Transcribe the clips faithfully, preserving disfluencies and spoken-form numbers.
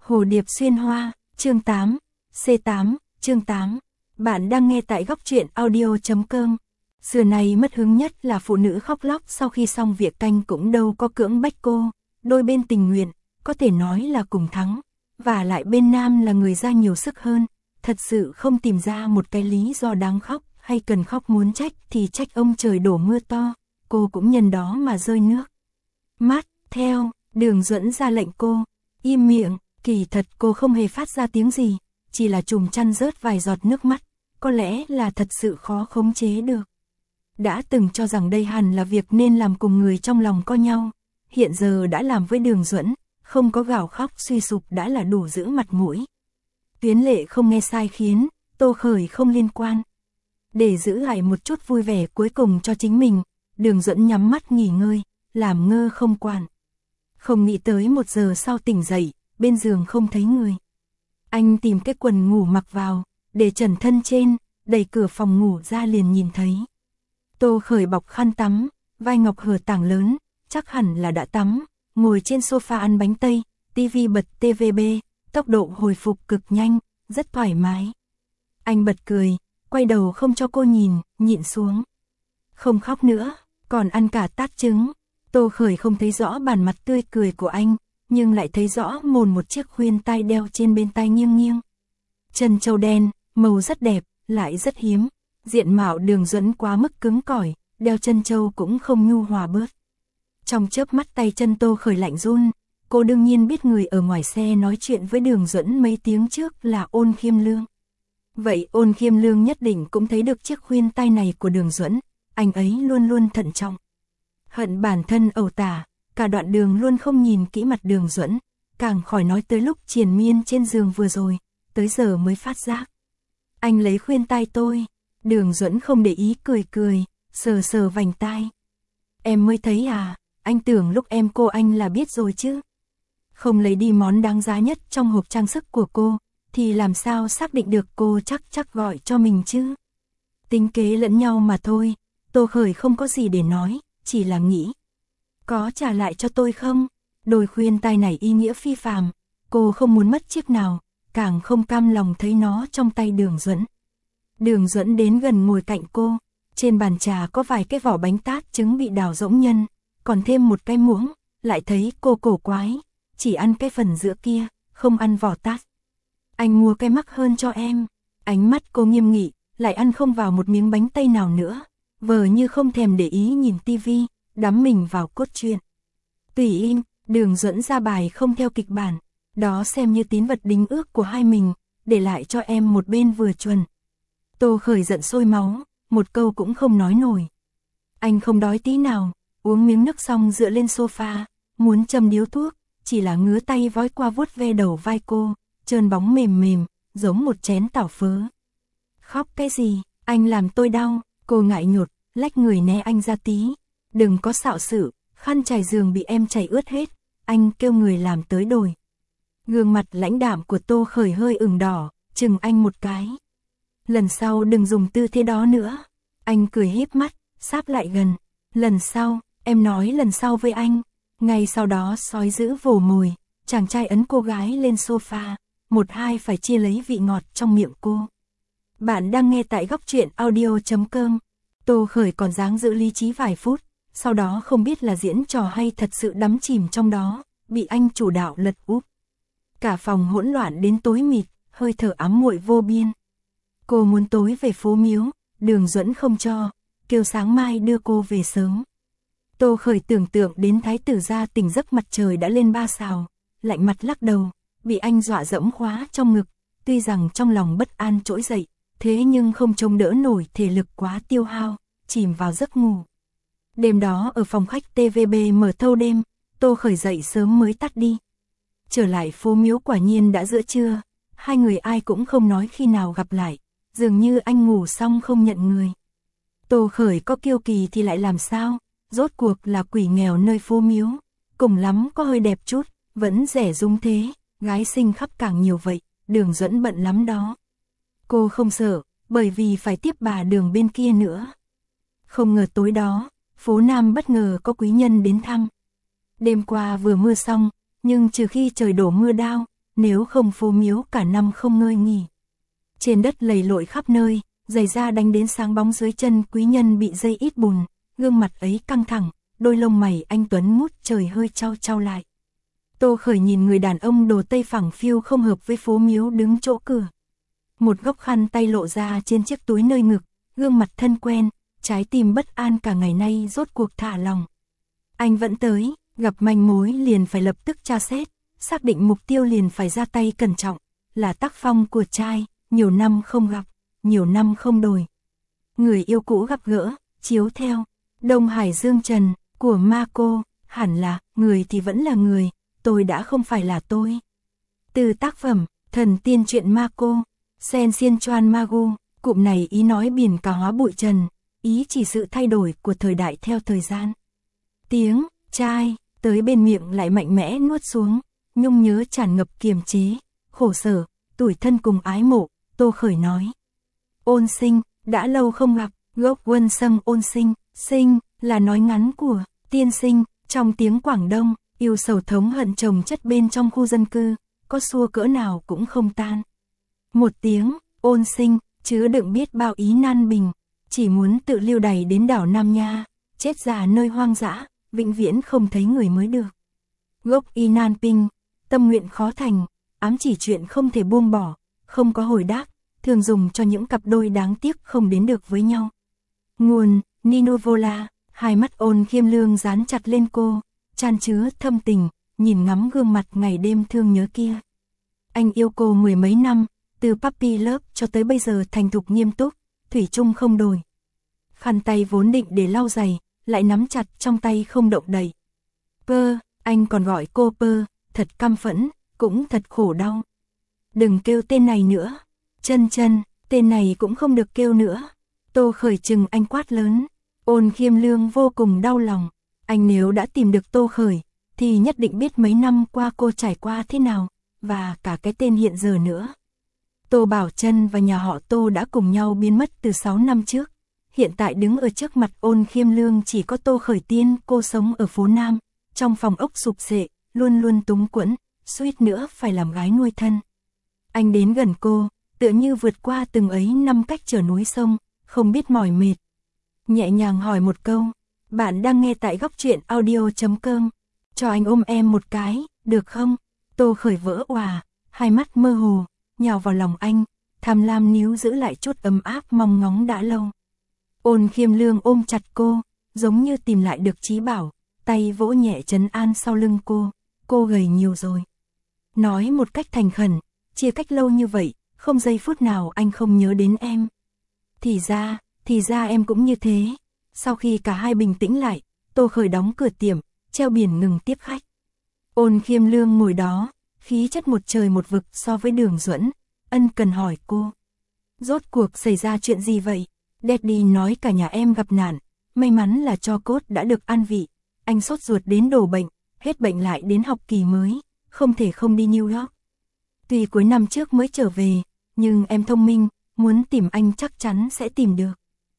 Hồ điệp xuyên hoa, chương tám, C tám, chương tám. Bạn đang nghe tại góc truyện audio chấm com. Xưa này mất hứng nhất là phụ nữ khóc lóc sau khi xong việc canh cũng đâu có cưỡng bách cô, đôi bên tình nguyện, có thể nói là cùng thắng, và lại bên nam là người ra nhiều sức hơn, thật sự không tìm ra một cái lý do đáng khóc, hay cần khóc muốn trách thì trách ông trời đổ mưa to, cô cũng nhân đó mà rơi nước mắt. Theo, Đường Duẫn ra lệnh cô, im miệng, kỳ thật cô không hề phát ra tiếng gì, chỉ là chùm chăn rớt vài giọt nước mắt, có lẽ là thật sự khó khống chế được. Đã từng cho rằng đây hẳn là việc nên làm cùng người trong lòng có nhau, hiện giờ đã làm với Đường Duẫn, không có gào khóc suy sụp đã là đủ giữ mặt mũi. Tuyến Lệ không nghe sai khiến, Tô Khởi không liên quan. Để giữ lại một chút vui vẻ cuối cùng cho chính mình, Đường Duẫn nhắm mắt nghỉ ngơi, làm ngơ không quản. Không nghĩ tới một giờ sau tỉnh dậy, bên giường không thấy người. Anh tìm cái quần ngủ mặc vào, để trần thân trên, đẩy cửa phòng ngủ ra liền nhìn thấy. Tô Khởi bọc khăn tắm, vai ngọc hở tảng lớn, chắc hẳn là đã tắm, ngồi trên sofa ăn bánh tây, tivi bật tê vê bê, tốc độ hồi phục cực nhanh, rất thoải mái. Anh bật cười, quay đầu không cho cô nhìn, nhịn xuống. Không khóc nữa, còn ăn cả tát trứng. Tô Khởi không thấy rõ bản mặt tươi cười của anh, nhưng lại thấy rõ mồn một chiếc khuyên tai đeo trên bên tai nghiêng nghiêng. Chân châu đen, màu rất đẹp, lại rất hiếm. Diện mạo Đường Duẫn quá mức cứng cỏi, đeo chân châu cũng không nhu hòa bớt. Trong chớp mắt tay chân Tô Khởi lạnh run, cô đương nhiên biết người ở ngoài xe nói chuyện với Đường Duẫn mấy tiếng trước là Ôn Khiêm Lương. Vậy Ôn Khiêm Lương nhất định cũng thấy được chiếc khuyên tai này của Đường Duẫn, anh ấy luôn luôn thận trọng. Hận bản thân ẩu tả, cả đoạn đường luôn không nhìn kỹ mặt Đường Duẫn, càng khỏi nói tới lúc triền miên trên giường vừa rồi, tới giờ mới phát giác. Anh lấy khuyên tai tôi, Đường Duẫn không để ý cười cười, sờ sờ vành tai. Em mới thấy à, anh tưởng lúc em cô anh là biết rồi chứ. Không lấy đi món đáng giá nhất trong hộp trang sức của cô, thì làm sao xác định được cô chắc chắc gọi cho mình chứ. Tính kế lẫn nhau mà thôi, Tô Khởi không có gì để nói, chỉ là nghĩ. Có trả lại cho tôi không? Đôi khuyên tai này ý nghĩa phi phàm, cô không muốn mất chiếc nào, càng không cam lòng thấy nó trong tay Đường Duẫn. Đường Duẫn đến gần ngồi cạnh cô, trên bàn trà có vài cái vỏ bánh tát trứng bị đào rỗng nhân, còn thêm một cái muỗng, lại thấy cô cổ quái, chỉ ăn cái phần giữa kia, không ăn vỏ tát. Anh mua cái mắc hơn cho em. Ánh mắt cô nghiêm nghị, lại ăn không vào một miếng bánh tây nào nữa, vờ như không thèm để ý nhìn tivi, đắm mình vào cốt truyện. Tùy im, Đường Duẫn ra bài không theo kịch bản, đó xem như tín vật đính ước của hai mình, để lại cho em một bên vừa chuẩn. Tô Khởi giận sôi máu, một câu cũng không nói nổi. Anh không đói tí nào, uống miếng nước xong dựa lên sofa, muốn châm điếu thuốc, chỉ là ngứa tay vói qua vuốt ve đầu vai cô, trơn bóng mềm mềm, giống một chén tảo phớ. Khóc cái gì, anh làm tôi đau, cô ngại nhột, lách người né anh ra tí. Đừng có xạo sự, khăn trải giường bị em chảy ướt hết, anh kêu người làm tới đổi. Gương mặt lãnh đạm của Tô Khởi hơi ửng đỏ, chừng anh một cái. Lần sau đừng dùng tư thế đó nữa. Anh cười híp mắt, sáp lại gần. Lần sau, em nói lần sau với anh. Ngay sau đó sói dữ vồ mồi, chàng trai ấn cô gái lên sofa, một hai phải chia lấy vị ngọt trong miệng cô. Bạn đang nghe tại góc truyện audio chấm com. Tô Khởi còn dáng giữ lý trí vài phút, sau đó không biết là diễn trò hay thật sự đắm chìm trong đó, bị anh chủ đạo lật úp. Cả phòng hỗn loạn đến tối mịt, hơi thở ám muội vô biên. Cô muốn tối về phố Miếu, Đường Duẫn không cho, kêu sáng mai đưa cô về sớm. Tô Khởi tưởng tượng đến thái tử gia tỉnh giấc mặt trời đã lên ba sào, lạnh mặt lắc đầu, bị anh dọa dẫm khóa trong ngực, tuy rằng trong lòng bất an trỗi dậy, thế nhưng không chống đỡ nổi thể lực quá tiêu hao, chìm vào giấc ngủ. Đêm đó ở phòng khách tê vê bê mở thâu đêm, Tô Khởi dậy sớm mới tắt đi. Trở lại phố Miếu quả nhiên đã giữa trưa, hai người ai cũng không nói khi nào gặp lại, dường như anh ngủ xong không nhận người. Tô Khởi có kiêu kỳ thì lại làm sao, rốt cuộc là quỷ nghèo nơi phố Miếu, cùng lắm có hơi đẹp chút, vẫn rẻ rúng thế, gái xinh khắp càng nhiều vậy, Đường Duẫn bận lắm đó. Cô không sợ, bởi vì phải tiếp bà Đường bên kia nữa. Không ngờ tối đó, phố Nam bất ngờ có quý nhân đến thăm. Đêm qua vừa mưa xong, nhưng trừ khi trời đổ mưa đao, nếu không phố miếu cả năm không ngơi nghỉ. Trên đất lầy lội khắp nơi, giày da đánh đến sáng bóng dưới chân quý nhân bị dây ít bùn, gương mặt ấy căng thẳng, đôi lông mày anh tuấn mút trời hơi trao trao lại. Tô Khởi nhìn người đàn ông đồ tây phẳng phiu không hợp với phố miếu đứng chỗ cửa. Một góc khăn tay lộ ra trên chiếc túi nơi ngực, gương mặt thân quen, trái tim bất an cả ngày nay rốt cuộc thả lòng. Anh vẫn tới, gặp manh mối liền phải lập tức tra xét, xác định mục tiêu liền phải ra tay cẩn trọng, là tác phong của trai, nhiều năm không gặp, nhiều năm không đổi. Người yêu cũ gặp gỡ, chiếu theo, Đông Hải Dương Trần, của Marco, hẳn là, người thì vẫn là người, tôi đã không phải là tôi. Từ tác phẩm, Thần tiên truyện Marco, Sen Xiên Choan Magu, cụm này ý nói biển cả hóa bụi trần, ý chỉ sự thay đổi của thời đại theo thời gian. Tiếng, trai, tới bên miệng lại mạnh mẽ nuốt xuống, nhung nhớ tràn ngập kiềm chế, khổ sở, tủi thân cùng ái mộ, Tô Khởi nói. Ôn sinh, đã lâu không gặp, gốc quân sâm ôn sinh, sinh, là nói ngắn của, tiên sinh, trong tiếng Quảng Đông, yêu sầu thống hận chồng chất bên trong khu dân cư, có xua cỡ nào cũng không tan. Một tiếng, ôn sinh, chứa đựng biết bao ý nan bình, chỉ muốn tự lưu đày đến đảo Nam Nha, chết già nơi hoang dã, vĩnh viễn không thấy người mới được. Gốc y nan ping, tâm nguyện khó thành, ám chỉ chuyện không thể buông bỏ, không có hồi đáp, thường dùng cho những cặp đôi đáng tiếc không đến được với nhau. Nguồn, Ninovola, hai mắt Ôn Khiêm Lương dán chặt lên cô, chan chứa thâm tình, nhìn ngắm gương mặt ngày đêm thương nhớ kia. Anh yêu cô mười mấy năm, từ puppy love cho tới bây giờ thành thục nghiêm túc, thủy chung không đổi. Khăn tay vốn định để lau giày, lại nắm chặt trong tay không động đậy. Pơ, anh còn gọi cô Pơ, thật căm phẫn, cũng thật khổ đau. Đừng kêu tên này nữa. Chân chân, tên này cũng không được kêu nữa. Tô Khởi chừng anh quát lớn. Ôn Khiêm Lương vô cùng đau lòng. Anh nếu đã tìm được Tô Khởi, thì nhất định biết mấy năm qua cô trải qua thế nào, và cả cái tên hiện giờ nữa. Tô Bảo Trân và nhà họ Tô đã cùng nhau biến mất từ sáu năm trước. Hiện tại đứng ở trước mặt Ôn Khiêm Lương chỉ có Tô Khởi Tiên, cô sống ở phố Nam, trong phòng ốc sụp sệ, luôn luôn túng quẫn, suýt nữa phải làm gái nuôi thân. Anh đến gần cô, tựa như vượt qua từng ấy năm cách trở núi sông, không biết mỏi mệt. Nhẹ nhàng hỏi một câu, bạn đang nghe tại góc truyện audio chấm com, cho anh ôm em một cái, được không? Tô Khởi vỡ òa, hai mắt mơ hồ, nhào vào lòng anh, tham lam níu giữ lại chút ấm áp mong ngóng đã lâu. Ôn Khiêm Lương ôm chặt cô, giống như tìm lại được trí bảo, tay vỗ nhẹ trấn an sau lưng cô, cô gầy nhiều rồi. Nói một cách thành khẩn, chia cách lâu như vậy, không giây phút nào anh không nhớ đến em. Thì ra, thì ra em cũng như thế. Sau khi cả hai bình tĩnh lại, Tô Khởi đóng cửa tiệm, treo biển ngừng tiếp khách. Ôn Khiêm Lương ngồi đó, khí chất một trời một vực so với Đường Duẫn, ân cần hỏi cô. Rốt cuộc xảy ra chuyện gì vậy? Daddy nói cả nhà em gặp nạn, may mắn là cho cốt đã được an vị. Anh sốt ruột đến đổ bệnh, hết bệnh lại đến học kỳ mới, không thể không đi New York. Tuy cuối năm trước mới trở về, nhưng em thông minh, muốn tìm anh chắc chắn sẽ tìm được.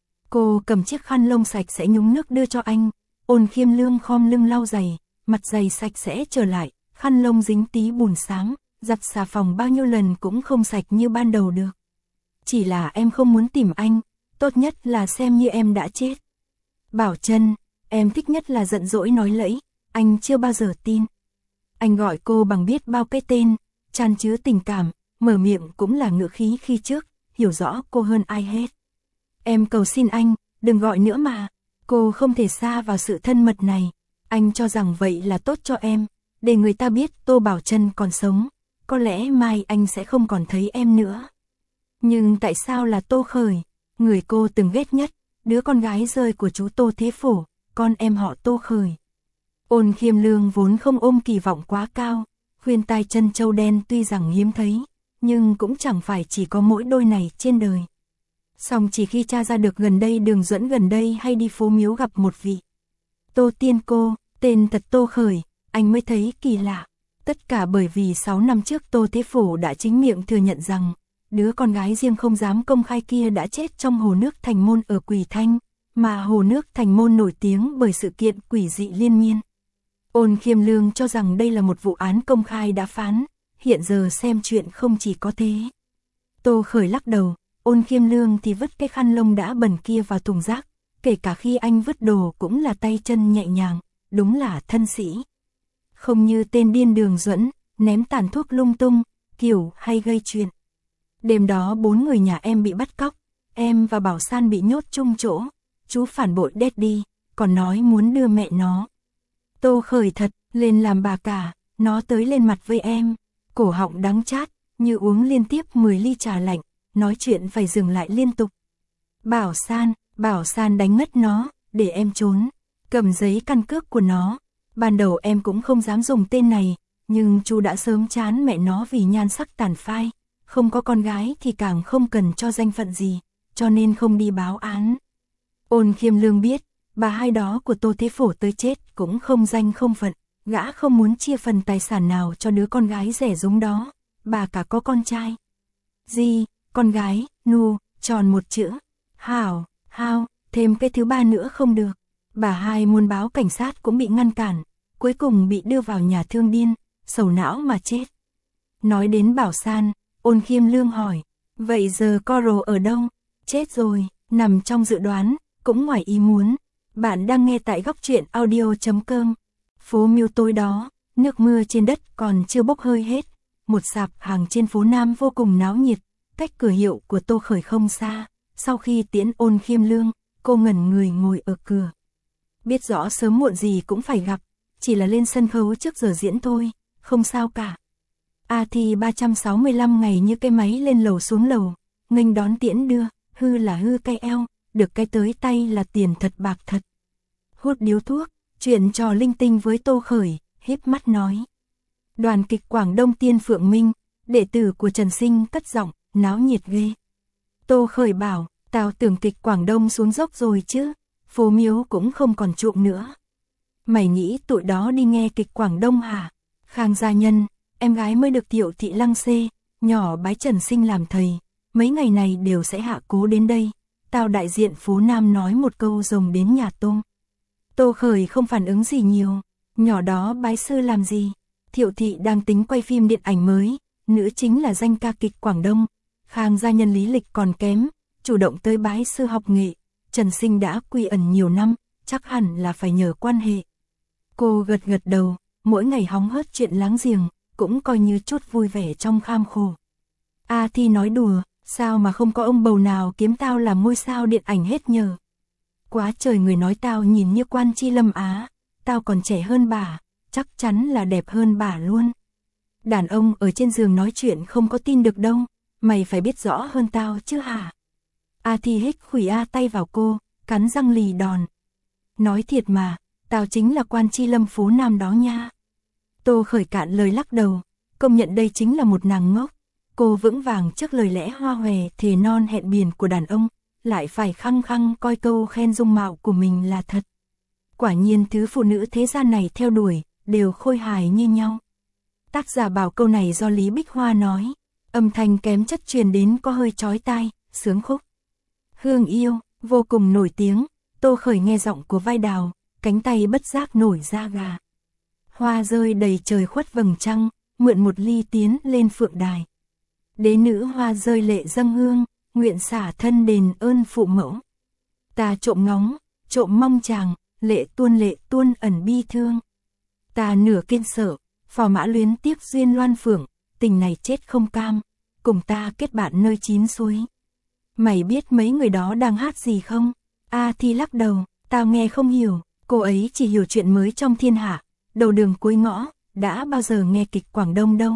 Cô cầm chiếc khăn lông sạch sẽ nhúng nước đưa cho anh, Ôn Khiêm Lương khom lưng lau giày, mặt giày sạch sẽ trở lại, khăn lông dính tí bùn xám, giặt xà phòng bao nhiêu lần cũng không sạch như ban đầu được. Chỉ là em không muốn tìm anh, tốt nhất là xem như em đã chết. Bảo Trân, em thích nhất là giận dỗi nói lẫy, anh chưa bao giờ tin. Anh gọi cô bằng biết bao cái tên, tràn chứa tình cảm, mở miệng cũng là ngữ khí khi trước, hiểu rõ cô hơn ai hết. Em cầu xin anh, đừng gọi nữa mà, cô không thể xa vào sự thân mật này. Anh cho rằng vậy là tốt cho em, để người ta biết Tô Bảo Trân còn sống, có lẽ mai anh sẽ không còn thấy em nữa. Nhưng tại sao là Tô Khởi, người cô từng ghét nhất, đứa con gái rơi của chú Tô Thế Phổ, con em họ Tô Khởi. Ôn Khiêm Lương vốn không ôm kỳ vọng quá cao, khuyên tai chân châu đen tuy rằng hiếm thấy, nhưng cũng chẳng phải chỉ có mỗi đôi này trên đời. Song chỉ khi tra ra được gần đây Đường Duẫn gần đây hay đi phố miếu gặp một vị Tô Tiên cô, tên thật Tô Khởi, anh mới thấy kỳ lạ. Tất cả bởi vì sáu năm trước Tô Thế Phổ đã chính miệng thừa nhận rằng, đứa con gái riêng không dám công khai kia đã chết trong hồ nước Thành Môn ở Quỳ Thanh, mà hồ nước Thành Môn nổi tiếng bởi sự kiện quỷ dị liên miên. Ôn Khiêm Lương cho rằng đây là một vụ án công khai đã phán, hiện giờ xem chuyện không chỉ có thế. Tô Khởi lắc đầu, Ôn Khiêm Lương thì vứt cái khăn lông đã bẩn kia vào thùng rác, kể cả khi anh vứt đồ cũng là tay chân nhẹ nhàng, đúng là thân sĩ. Không như tên điên Đường Duẫn, ném tàn thuốc lung tung, kiểu hay gây chuyện. Đêm đó bốn người nhà em bị bắt cóc, em và Bảo San bị nhốt chung chỗ, chú phản bội Daddy, còn nói muốn đưa mẹ nó. Tô Khởi thật, lên làm bà cả, nó tới lên mặt với em, cổ họng đắng chát, như uống liên tiếp mười ly trà lạnh, nói chuyện phải dừng lại liên tục. Bảo San, Bảo San đánh ngất nó, để em trốn, cầm giấy căn cước của nó. Ban đầu em cũng không dám dùng tên này, nhưng chú đã sớm chán mẹ nó vì nhan sắc tàn phai, không có con gái thì càng không cần cho danh phận gì, cho nên không đi báo án. Ôn Khiêm Lương biết, bà hai đó của Tô Thế Phổ tới chết cũng không danh không phận, gã không muốn chia phần tài sản nào cho đứa con gái rẻ rúng đó, bà cả có con trai. Gì, con gái, nu, tròn một chữ, hảo, hao, thêm cái thứ ba nữa không được. Bà hai muốn báo cảnh sát cũng bị ngăn cản, cuối cùng bị đưa vào nhà thương điên, sầu não mà chết. Nói đến Bảo San, Ôn Khiêm Lương hỏi, vậy giờ Coral ở đâu? Chết rồi, nằm trong dự đoán, cũng ngoài ý muốn. Bạn đang nghe tại góc truyện audio chấm com. Phố Miêu tối đó, nước mưa trên đất còn chưa bốc hơi hết. Một sạp hàng trên phố Nam vô cùng náo nhiệt, cách cửa hiệu của Tô Khởi không xa. Sau khi tiễn Ôn Khiêm Lương, cô ngẩn người ngồi ở cửa. Biết rõ sớm muộn gì cũng phải gặp, chỉ là lên sân khấu trước giờ diễn thôi, không sao cả. A Thi ba trăm sáu mươi lăm ngày như cái máy lên lầu xuống lầu, nghênh đón tiễn đưa, hư là hư cái eo, được cái tới tay là tiền thật bạc thật. Hút điếu thuốc, chuyện trò linh tinh với Tô Khởi, híp mắt nói. Đoàn kịch Quảng Đông Tiên Phượng Minh, đệ tử của Trần Sinh cất giọng, náo nhiệt ghê. Tô Khởi bảo, tao tưởng kịch Quảng Đông xuống dốc rồi chứ, phố Miếu cũng không còn chuộng nữa. Mày nghĩ tụi đó đi nghe kịch Quảng Đông hả? Khang gia nhân, em gái mới được Thiệu thị Lăng Xê, nhỏ bái Trần Sinh làm thầy, mấy ngày này đều sẽ hạ cố đến đây. Tao đại diện phố Nam nói một câu rồng đến nhà tôm. Tô Khởi không phản ứng gì nhiều, nhỏ đó bái sư làm gì? Thiệu thị đang tính quay phim điện ảnh mới, nữ chính là danh ca kịch Quảng Đông. Khang gia nhân lý lịch còn kém, chủ động tới bái sư học nghệ. Trần Sinh đã quy ẩn nhiều năm, chắc hẳn là phải nhờ quan hệ. Cô gật gật đầu, mỗi ngày hóng hớt chuyện láng giềng, cũng coi như chút vui vẻ trong kham khổ. A Thi nói đùa, sao mà không có ông bầu nào kiếm tao làm ngôi sao điện ảnh hết nhờ. Quá trời người nói tao nhìn như Quan Chi Lâm Á, tao còn trẻ hơn bà, chắc chắn là đẹp hơn bà luôn. Đàn ông ở trên giường nói chuyện không có tin được đâu, mày phải biết rõ hơn tao chứ hả? A Thi hích khủy A tay vào cô, cắn răng lì đòn. Nói thiệt mà, tao chính là Quan Chi Lâm phố Nam đó nha. Tô Khởi cạn lời lắc đầu, công nhận đây chính là một nàng ngốc. Cô vững vàng trước lời lẽ hoa hòe thề non hẹn biển của đàn ông, lại phải khăng khăng coi câu khen dung mạo của mình là thật. Quả nhiên thứ phụ nữ thế gian này theo đuổi, đều khôi hài như nhau. Tác giả bảo câu này do Lý Bích Hoa nói, âm thanh kém chất truyền đến có hơi chói tai, sướng khúc. Hương yêu, vô cùng nổi tiếng, Tô Khởi nghe giọng của vai đào, cánh tay bất giác nổi da gà. Hoa rơi đầy trời khuất vầng trăng, mượn một ly tiến lên phượng đài. Đế nữ hoa rơi lệ dâng hương, nguyện xả thân đền ơn phụ mẫu. Ta trộm ngóng, trộm mong chàng, lệ tuôn lệ tuôn ẩn bi thương. Ta nửa kiên sợ, phò mã luyến tiếc duyên loan phượng, tình này chết không cam, cùng ta kết bạn nơi chín suối. Mày biết mấy người đó đang hát gì không? A Thi lắc đầu, tao nghe không hiểu, cô ấy chỉ hiểu chuyện mới trong thiên hạ, đầu đường cuối ngõ, đã bao giờ nghe kịch Quảng Đông đâu.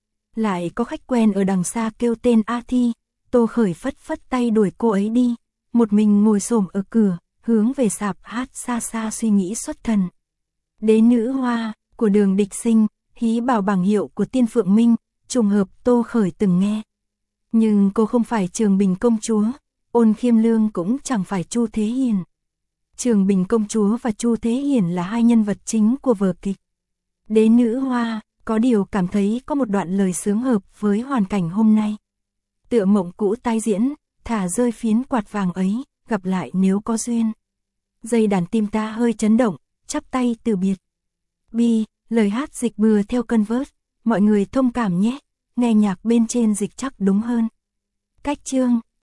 Lại có khách quen ở đằng xa kêu tên A Thi, Tô Khởi phất phất tay đuổi cô ấy đi, một mình ngồi xổm ở cửa, hướng về sạp hát xa xa suy nghĩ xuất thần. Đế nữ hoa, của Đường Địch Sinh, hí bảo bảng hiệu của Tiên Phượng Minh, trùng hợp Tô Khởi từng nghe. Nhưng cô không phải Trường Bình công chúa, Ôn Khiêm Lương cũng chẳng phải Chu Thế Hiền. Trường Bình công chúa và Chu Thế Hiền là hai nhân vật chính của vở kịch. Đế nữ hoa, có điều cảm thấy có một đoạn lời sướng hợp với hoàn cảnh hôm nay. Tựa mộng cũ tái diễn, thả rơi phiến quạt vàng ấy, gặp lại nếu có duyên. Dây đàn tim ta hơi chấn động, chắp tay từ biệt. Bi, lời hát dịch bừa theo cơn vớt, Mọi người thông cảm nhé, nghe nhạc bên trên dịch chắc đúng hơn. Cách chương